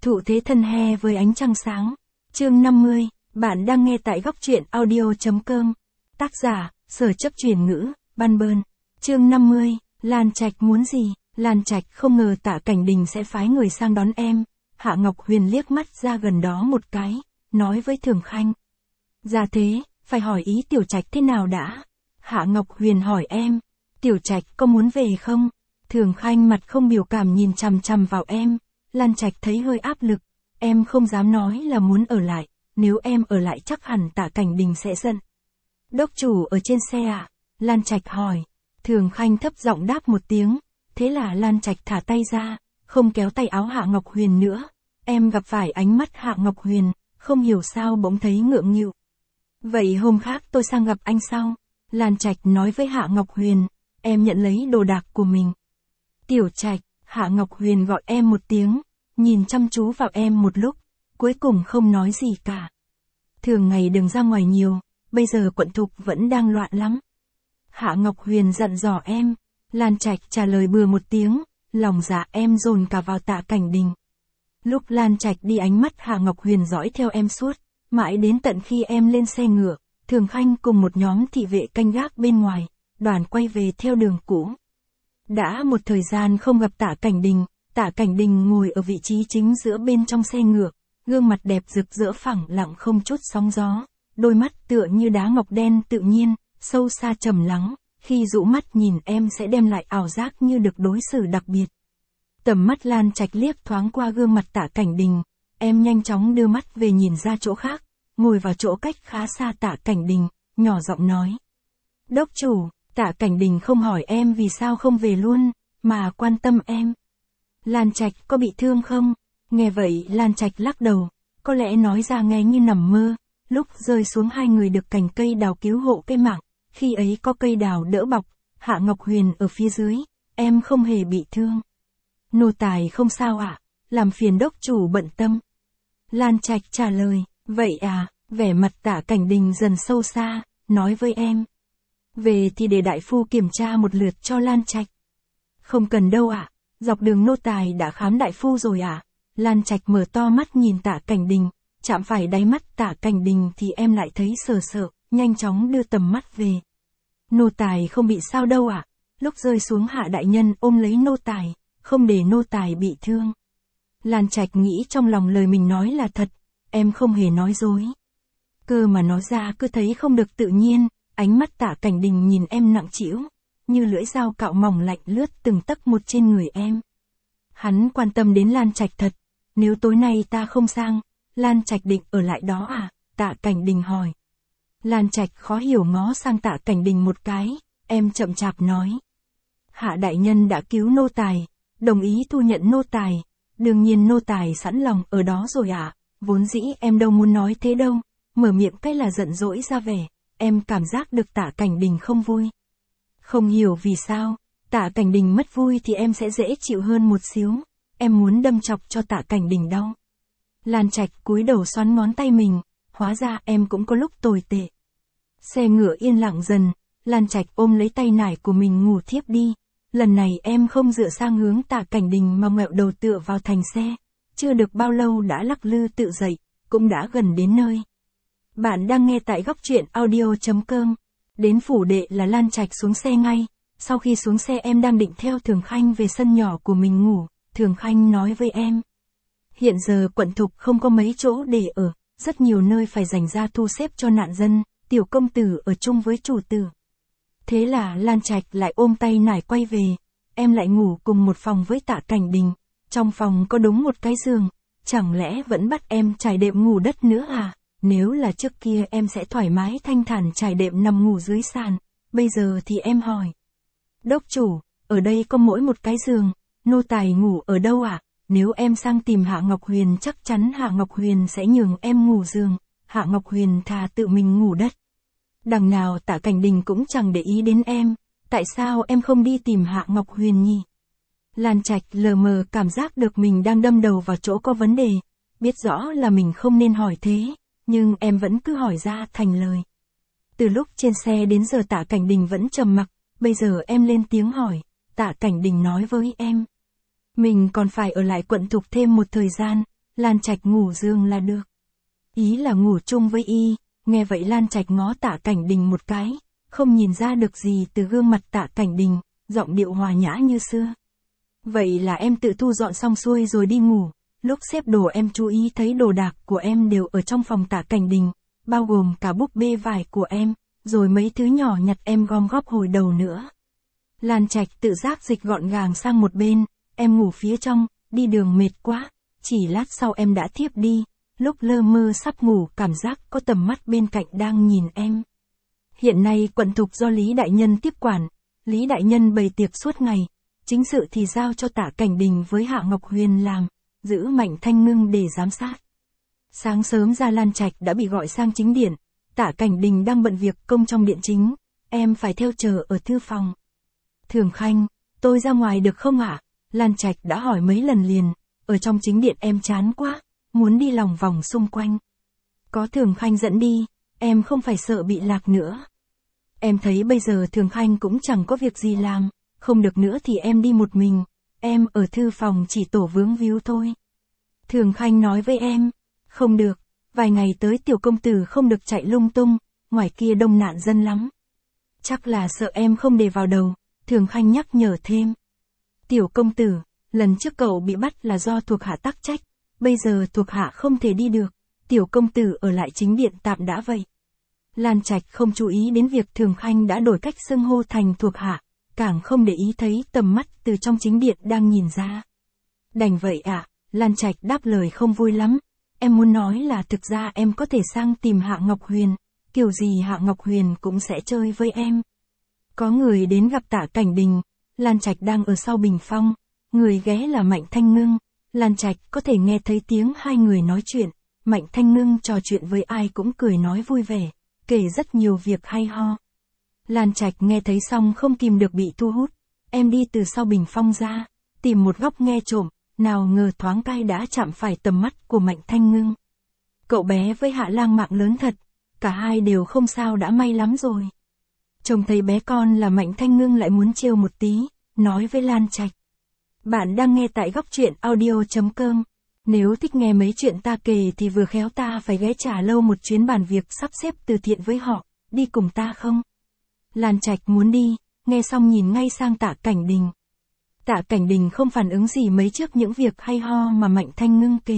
Thụ thế thân he với ánh trăng sáng. Chương 50, bạn đang nghe tại góc truyện audio.com. Tác giả, Sở Chấp Chuyển Ngữ, Ban Bơn. Chương 50, Lan Trạch muốn gì? Lan Trạch không ngờ Tạ Cảnh Đình sẽ phái người sang đón em. Hạ Ngọc Huyền liếc mắt ra gần đó một cái, nói với Thường Khanh. Ra thế, phải hỏi ý Tiểu Trạch thế nào đã? Hạ Ngọc Huyền hỏi em, Tiểu Trạch có muốn về không? Thường Khanh mặt không biểu cảm nhìn chằm chằm vào em. Lan Trạch thấy hơi áp lực, em không dám nói là muốn ở lại, nếu em ở lại chắc hẳn Tạ Cảnh Đình sẽ giận. Đốc chủ ở trên xe à? Lan Trạch hỏi. Thường Khanh thấp giọng đáp một tiếng, thế là Lan Trạch thả tay ra, không kéo tay áo Hạ Ngọc Huyền nữa. Em gặp phải ánh mắt Hạ Ngọc Huyền, không hiểu sao bỗng thấy ngượng nghịu. Vậy hôm khác tôi sang gặp anh sau. Lan Trạch nói với Hạ Ngọc Huyền, em nhận lấy đồ đạc của mình. Tiểu Trạch, Hạ Ngọc Huyền gọi em một tiếng, nhìn chăm chú vào em một lúc, cuối cùng không nói gì cả. Thường ngày đừng ra ngoài nhiều, bây giờ quận Thục vẫn đang loạn lắm. Hạ Ngọc Huyền dặn dò em. Lan Trạch trả lời bừa một tiếng, lòng dạ em dồn cả vào Tạ Cảnh Đình. Lúc Lan Trạch đi ánh mắt Hạ Ngọc Huyền dõi theo em suốt, mãi đến tận khi em lên xe ngựa, Thường Khanh cùng một nhóm thị vệ canh gác bên ngoài, đoàn quay về theo đường cũ. Đã một thời gian không gặp Tạ Cảnh Đình, Tạ Cảnh Đình ngồi ở vị trí chính giữa bên trong xe ngựa, gương mặt đẹp rực rỡ phẳng lặng không chút sóng gió, đôi mắt tựa như đá ngọc đen tự nhiên, sâu xa trầm lắng, khi dụ mắt nhìn em sẽ đem lại ảo giác như được đối xử đặc biệt. Tầm mắt Lan Trạch liếc thoáng qua gương mặt Tạ Cảnh Đình, em nhanh chóng đưa mắt về nhìn ra chỗ khác, ngồi vào chỗ cách khá xa Tạ Cảnh Đình, nhỏ giọng nói. Đốc chủ, Tạ Cảnh Đình không hỏi em vì sao không về luôn, mà quan tâm em. Lan Trạch có bị thương không? Nghe vậy Lan Trạch lắc đầu, có lẽ nói ra nghe như nằm mơ. Lúc rơi xuống hai người được cành cây đào cứu hộ cái mạng, khi ấy có cây đào đỡ bọc, Hạ Ngọc Huyền ở phía dưới, em không hề bị thương. Nô tài không sao ạ, làm phiền đốc chủ bận tâm. Lan Trạch trả lời, vậy à, vẻ mặt Tạ Cảnh Đình dần sâu xa, nói với em. Về thì để đại phu kiểm tra một lượt cho Lan Trạch. Không cần đâu ạ, dọc đường nô tài đã khám đại phu rồi ạ. Lan Trạch mở to mắt nhìn Tạ Cảnh Đình, chạm phải đáy mắt Tạ Cảnh Đình thì em lại thấy sợ sợ, nhanh chóng đưa tầm mắt về. Nô tài không bị sao đâu ạ. Lúc rơi xuống Hạ đại nhân ôm lấy nô tài, không để nô tài bị thương. Lan Trạch nghĩ trong lòng lời mình nói là thật, em không hề nói dối. Cơ mà nói ra cứ thấy không được tự nhiên, ánh mắt Tạ Cảnh Đình nhìn em nặng trĩu, như lưỡi dao cạo mỏng lạnh lướt từng tấc một trên người em. Hắn quan tâm đến Lan Trạch thật, nếu tối nay ta không sang, Lan Trạch định ở lại đó à? Tạ Cảnh Đình hỏi. Lan Trạch khó hiểu ngó sang Tạ Cảnh Đình một cái, em chậm chạp nói. Hạ đại nhân đã cứu nô tài, đồng ý thu nhận nô tài, đương nhiên nô tài sẵn lòng ở đó rồi ạ. Vốn dĩ em đâu muốn nói thế đâu, mở miệng cái là giận dỗi ra vẻ, em cảm giác được Tạ Cảnh Đình không vui. Không hiểu vì sao, Tạ Cảnh Đình mất vui thì em sẽ dễ chịu hơn một xíu, em muốn đâm chọc cho Tạ Cảnh Đình đau. Lan Trạch cúi đầu xoắn ngón tay mình, hóa ra em cũng có lúc tồi tệ. Xe ngựa yên lặng dần, Lan Trạch ôm lấy tay nải của mình ngủ thiếp đi. Lần này em không dựa sang hướng Tạ Cảnh Đình mà ngẹo đầu tựa vào thành xe. Chưa được bao lâu đã lắc lư tự dậy, cũng đã gần đến nơi. Bạn đang nghe tại góc truyện audio.com. Đến phủ đệ là Lan Trạch xuống xe ngay. Sau khi xuống xe em đang định theo Thường Khanh về sân nhỏ của mình ngủ. Thường Khanh nói với em. Hiện giờ quận Thục không có mấy chỗ để ở, rất nhiều nơi phải dành ra thu xếp cho nạn dân, tiểu công tử ở chung với chủ tử. Thế là Lan Trạch lại ôm tay nải quay về, em lại ngủ cùng một phòng với Tạ Cảnh Đình, trong phòng có đúng một cái giường, chẳng lẽ vẫn bắt em trải đệm ngủ đất nữa à? Nếu là trước kia em sẽ thoải mái thanh thản trải đệm nằm ngủ dưới sàn, bây giờ thì em hỏi. Đốc chủ, ở đây có mỗi một cái giường, nô tài ngủ ở đâu ạ? Nếu em sang tìm Hạ Ngọc Huyền chắc chắn Hạ Ngọc Huyền sẽ nhường em ngủ giường, Hạ Ngọc Huyền thà tự mình ngủ đất. Đằng nào Tạ Cảnh Đình cũng chẳng để ý đến em, tại sao em không đi tìm Hạ Ngọc Huyền nhỉ? Lan Trạch lờ mờ cảm giác được mình đang đâm đầu vào chỗ có vấn đề, biết rõ là mình không nên hỏi thế, nhưng em vẫn cứ hỏi ra thành lời. Từ lúc trên xe đến giờ Tạ Cảnh Đình vẫn trầm mặc, bây giờ em lên tiếng hỏi, Tạ Cảnh Đình nói với em. Mình còn phải ở lại quận Thục thêm một thời gian, Lan Trạch ngủ giường là được. Ý là ngủ chung với y. Nghe vậy Lan Trạch ngó Tạ Cảnh Đình một cái, không nhìn ra được gì từ gương mặt Tạ Cảnh Đình, giọng điệu hòa nhã như xưa. Vậy là em tự thu dọn xong xuôi rồi đi ngủ. Lúc xếp đồ em chú ý thấy đồ đạc của em đều ở trong phòng Tạ Cảnh Đình, bao gồm cả búp bê vải của em, rồi mấy thứ nhỏ nhặt em gom góp hồi đầu nữa. Lan Trạch tự giác dịch gọn gàng sang một bên, em ngủ phía trong, đi đường mệt quá, chỉ lát sau em đã thiếp đi, lúc lơ mơ sắp ngủ cảm giác có tầm mắt bên cạnh đang nhìn em. Hiện nay quận thục do Lý Đại Nhân tiếp quản, Lý Đại Nhân bày tiệc suốt ngày, chính sự thì giao cho Tạ Cảnh Đình với Hạ Ngọc Huyền làm, giữ Mạnh Thanh Ngưng để giám sát. Sáng sớm ra Lan Trạch đã bị gọi sang chính điện, Tạ Cảnh Đình đang bận việc công trong điện chính, em phải theo chờ ở thư phòng. Thường Khanh, tôi ra ngoài được không ạ? Lan Trạch đã hỏi mấy lần liền, ở trong chính điện em chán quá, muốn đi lòng vòng xung quanh. Có Thường Khanh dẫn đi, em không phải sợ bị lạc nữa. Em thấy bây giờ Thường Khanh cũng chẳng có việc gì làm, không được nữa thì em đi một mình, em ở thư phòng chỉ tổ vướng víu thôi. Thường Khanh nói với em, không được, vài ngày tới tiểu công tử không được chạy lung tung, ngoài kia đông nạn dân lắm. Chắc là sợ em không để vào đầu, Thường Khanh nhắc nhở thêm. Tiểu công tử, lần trước cậu bị bắt là do thuộc hạ tắc trách, bây giờ thuộc hạ không thể đi được, tiểu công tử ở lại chính điện tạm đã vậy. Lan Trạch không chú ý đến việc Thường Khanh đã đổi cách xưng hô thành thuộc hạ, càng không để ý thấy tầm mắt từ trong chính điện đang nhìn ra. Đành vậy ạ, Lan Trạch đáp lời không vui lắm, em muốn nói là thực ra em có thể sang tìm Hạ Ngọc Huyền, kiểu gì Hạ Ngọc Huyền cũng sẽ chơi với em. Có người đến gặp Tạ Cảnh Đình, Lan Trạch đang ở sau bình phong, người ghé là Mạnh Thanh Ngưng, Lan Trạch có thể nghe thấy tiếng hai người nói chuyện, Mạnh Thanh Ngưng trò chuyện với ai cũng cười nói vui vẻ, kể rất nhiều việc hay ho. Lan Trạch nghe thấy xong không kìm được bị thu hút, em đi từ sau bình phong ra, tìm một góc nghe trộm, nào ngờ thoáng cái đã chạm phải tầm mắt của Mạnh Thanh Ngưng. Cậu bé với Hạ Lang mạng lớn thật, cả hai đều không sao đã may lắm rồi. Trông thấy bé con là Mạnh Thanh Ngưng lại muốn trêu một tí, nói với Lan Trạch. Bạn đang nghe tại góc truyện audio.com. Nếu thích nghe mấy chuyện ta kể thì vừa khéo ta phải ghé trả lâu một chuyến bàn việc sắp xếp từ thiện với họ, đi cùng ta không? Lan Trạch muốn đi, nghe xong nhìn ngay sang Tạ Cảnh Đình. Tạ Cảnh Đình không phản ứng gì mấy trước những việc hay ho mà Mạnh Thanh Ngưng kể.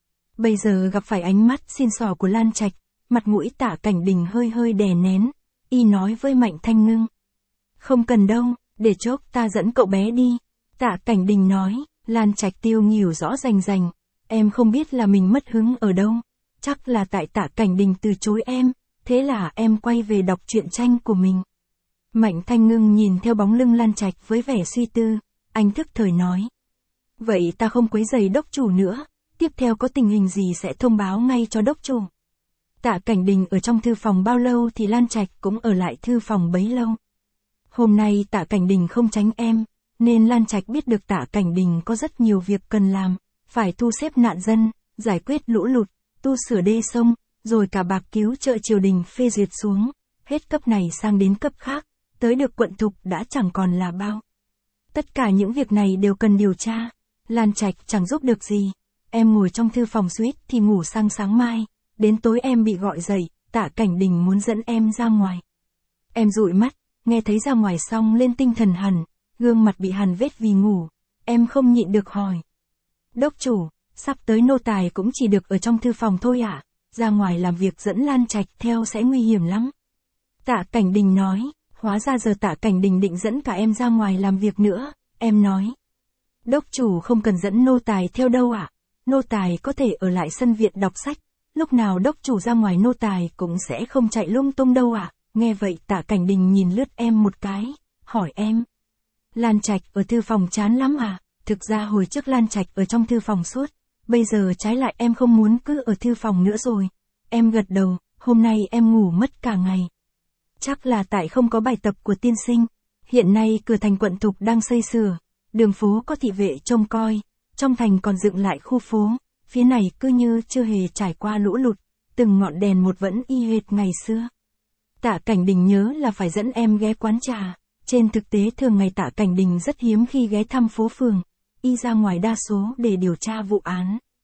Bây giờ gặp phải ánh mắt xin xỏ của Lan Trạch, mặt mũi Tạ Cảnh Đình hơi hơi đè nén, y nói với Mạnh Thanh Ngưng. Không cần đâu, để chốc ta dẫn cậu bé đi. Tạ Cảnh Đình nói, Lan Trạch tiêu nghỉu rõ rành rành, em không biết là mình mất hứng ở đâu, chắc là tại Tạ Cảnh Đình từ chối em, thế là em quay về đọc truyện tranh của mình. Mạnh Thanh Ngưng nhìn theo bóng lưng Lan Trạch với vẻ suy tư, anh thức thời nói. Vậy ta không quấy rầy đốc chủ nữa, tiếp theo có tình hình gì sẽ thông báo ngay cho đốc chủ. Tạ Cảnh Đình ở trong thư phòng bao lâu thì Lan Trạch cũng ở lại thư phòng bấy lâu. Hôm nay Tạ Cảnh Đình không tránh em, nên Lan Trạch biết được Tạ Cảnh Đình có rất nhiều việc cần làm, phải thu xếp nạn dân, giải quyết lũ lụt, tu sửa đê sông, rồi cả bạc cứu trợ triều đình phê duyệt xuống, hết cấp này sang đến cấp khác, tới được quận thục đã chẳng còn là bao. Tất cả những việc này đều cần điều tra, Lan Trạch chẳng giúp được gì, em ngồi trong thư phòng suýt thì ngủ sang sáng mai, đến tối em bị gọi dậy, Tạ Cảnh Đình muốn dẫn em ra ngoài. Em dụi mắt, nghe thấy ra ngoài xong lên tinh thần hẳn, gương mặt bị hằn vết vì ngủ, em không nhịn được hỏi. Đốc chủ, sắp tới nô tài cũng chỉ được ở trong thư phòng thôi ạ, ra ngoài làm việc dẫn Lan Trạch theo sẽ nguy hiểm lắm. Tạ Cảnh Đình nói, hóa ra giờ Tạ Cảnh Đình định dẫn cả em ra ngoài làm việc nữa, em nói. Đốc chủ không cần dẫn nô tài theo đâu ạ, nô tài có thể ở lại sân viện đọc sách, lúc nào đốc chủ ra ngoài nô tài cũng sẽ không chạy lung tung đâu ạ. Nghe vậy Tạ Cảnh Đình nhìn lướt em một cái, hỏi em. Lan Trạch ở thư phòng chán lắm à? Thực ra hồi trước Lan Trạch ở trong thư phòng suốt, bây giờ trái lại em không muốn cứ ở thư phòng nữa rồi. Em gật đầu, hôm nay em ngủ mất cả ngày. Chắc là tại không có bài tập của tiên sinh. Hiện nay cửa thành quận thục đang xây sửa, đường phố có thị vệ trông coi, trong thành còn dựng lại khu phố, phía này cứ như chưa hề trải qua lũ lụt, từng ngọn đèn một vẫn y hệt ngày xưa. Tạ Cảnh Đình nhớ là phải dẫn em ghé quán trà, trên thực tế thường ngày Tạ Cảnh Đình rất hiếm khi ghé thăm phố phường, y ra ngoài đa số để điều tra vụ án.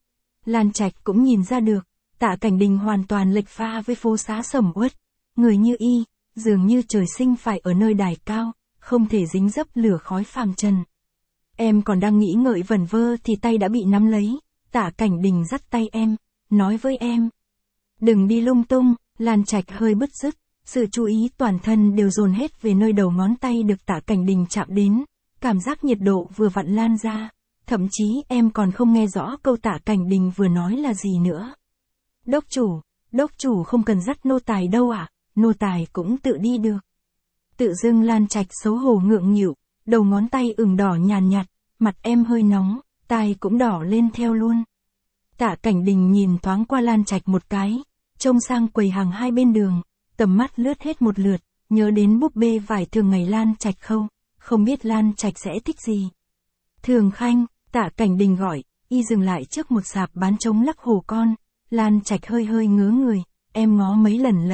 Lan Trạch cũng nhìn ra được, Tạ Cảnh Đình hoàn toàn lệch pha với phố xá sầm uất. Người như y, dường như trời sinh phải ở nơi đài cao, không thể dính dấp lửa khói phàm trần. Em còn đang nghĩ ngợi vẩn vơ thì tay đã bị nắm lấy, Tạ Cảnh Đình dắt tay em, nói với em. Đừng đi lung tung, Lan Trạch hơi bứt rứt, sự chú ý toàn thân đều dồn hết về nơi đầu ngón tay được Tạ Cảnh Đình chạm đến, cảm giác nhiệt độ vừa vặn lan ra, thậm chí em còn không nghe rõ câu Tạ Cảnh Đình vừa nói là gì nữa. Đốc chủ không cần dắt nô tài đâu ạ, nô tài cũng tự đi được. Tự dưng Lan Trạch xấu hổ ngượng nghịu, đầu ngón tay ửng đỏ nhàn nhạt, mặt em hơi nóng, tai cũng đỏ lên theo luôn. Tạ Cảnh Đình nhìn thoáng qua Lan Trạch một cái, trông sang quầy hàng hai bên đường, tầm mắt lướt hết một lượt, nhớ đến búp bê vải thường ngày Lan Trạch khâu, không biết Lan Trạch sẽ thích gì. Thường Khanh, Tạ Cảnh Đình gọi, y dừng lại trước một sạp bán trống lắc hổ con, Lan Trạch hơi hơi ngớ người, em ngó mấy lần.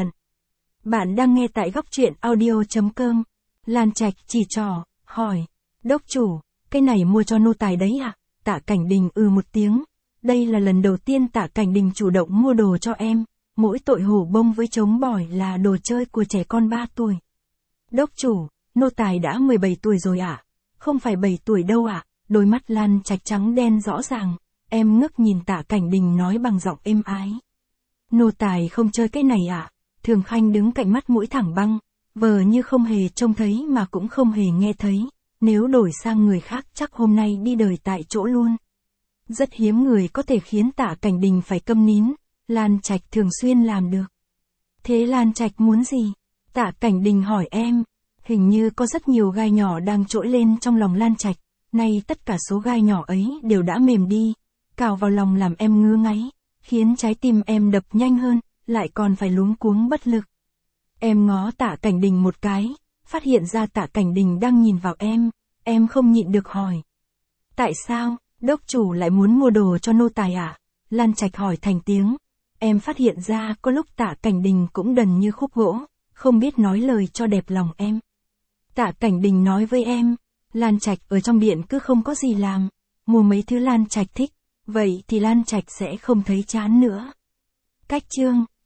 Bạn đang nghe tại góc truyện audio.com. Lan Trạch chỉ trỏ, hỏi, đốc chủ, cái này mua cho nô tài đấy à? Tạ Cảnh Đình một tiếng, đây là lần đầu tiên Tạ Cảnh Đình chủ động mua đồ cho em, mỗi tội hổ bông với trống bỏi là đồ chơi của trẻ con 3 tuổi. Đốc chủ, nô tài đã 17 tuổi rồi ạ, không phải 7 tuổi đâu ạ, đôi mắt Lan Trạch trắng đen rõ ràng, em ngước nhìn Tạ Cảnh Đình nói bằng giọng êm ái. Nô tài không chơi cái này ạ. Thường Khanh đứng cạnh mắt mũi thẳng băng, vờ như không hề trông thấy mà cũng không hề nghe thấy, nếu đổi sang người khác chắc hôm nay đi đời tại chỗ luôn. Rất hiếm người có thể khiến Tạ Cảnh Đình phải câm nín, Lan Trạch thường xuyên làm được. Thế Lan Trạch muốn gì? Tạ Cảnh Đình hỏi em, hình như có rất nhiều gai nhỏ đang trỗi lên trong lòng Lan Trạch, nay tất cả số gai nhỏ ấy đều đã mềm đi, cào vào lòng làm em ngứa ngáy, khiến trái tim em đập nhanh hơn, lại còn phải luống cuống bất lực. Em ngó Tạ Cảnh Đình một cái, phát hiện ra Tạ Cảnh Đình đang nhìn vào em không nhịn được hỏi. Tại sao, đốc chủ lại muốn mua đồ cho nô tài à? Lan Trạch hỏi thành tiếng. Em phát hiện ra có lúc Tạ Cảnh Đình cũng đần như khúc gỗ, không biết nói lời cho đẹp lòng em. Tạ Cảnh Đình nói với em, Lan Trạch ở trong điện cứ không có gì làm, mua mấy thứ Lan Trạch thích, vậy thì Lan Trạch sẽ không thấy chán nữa. Cách chương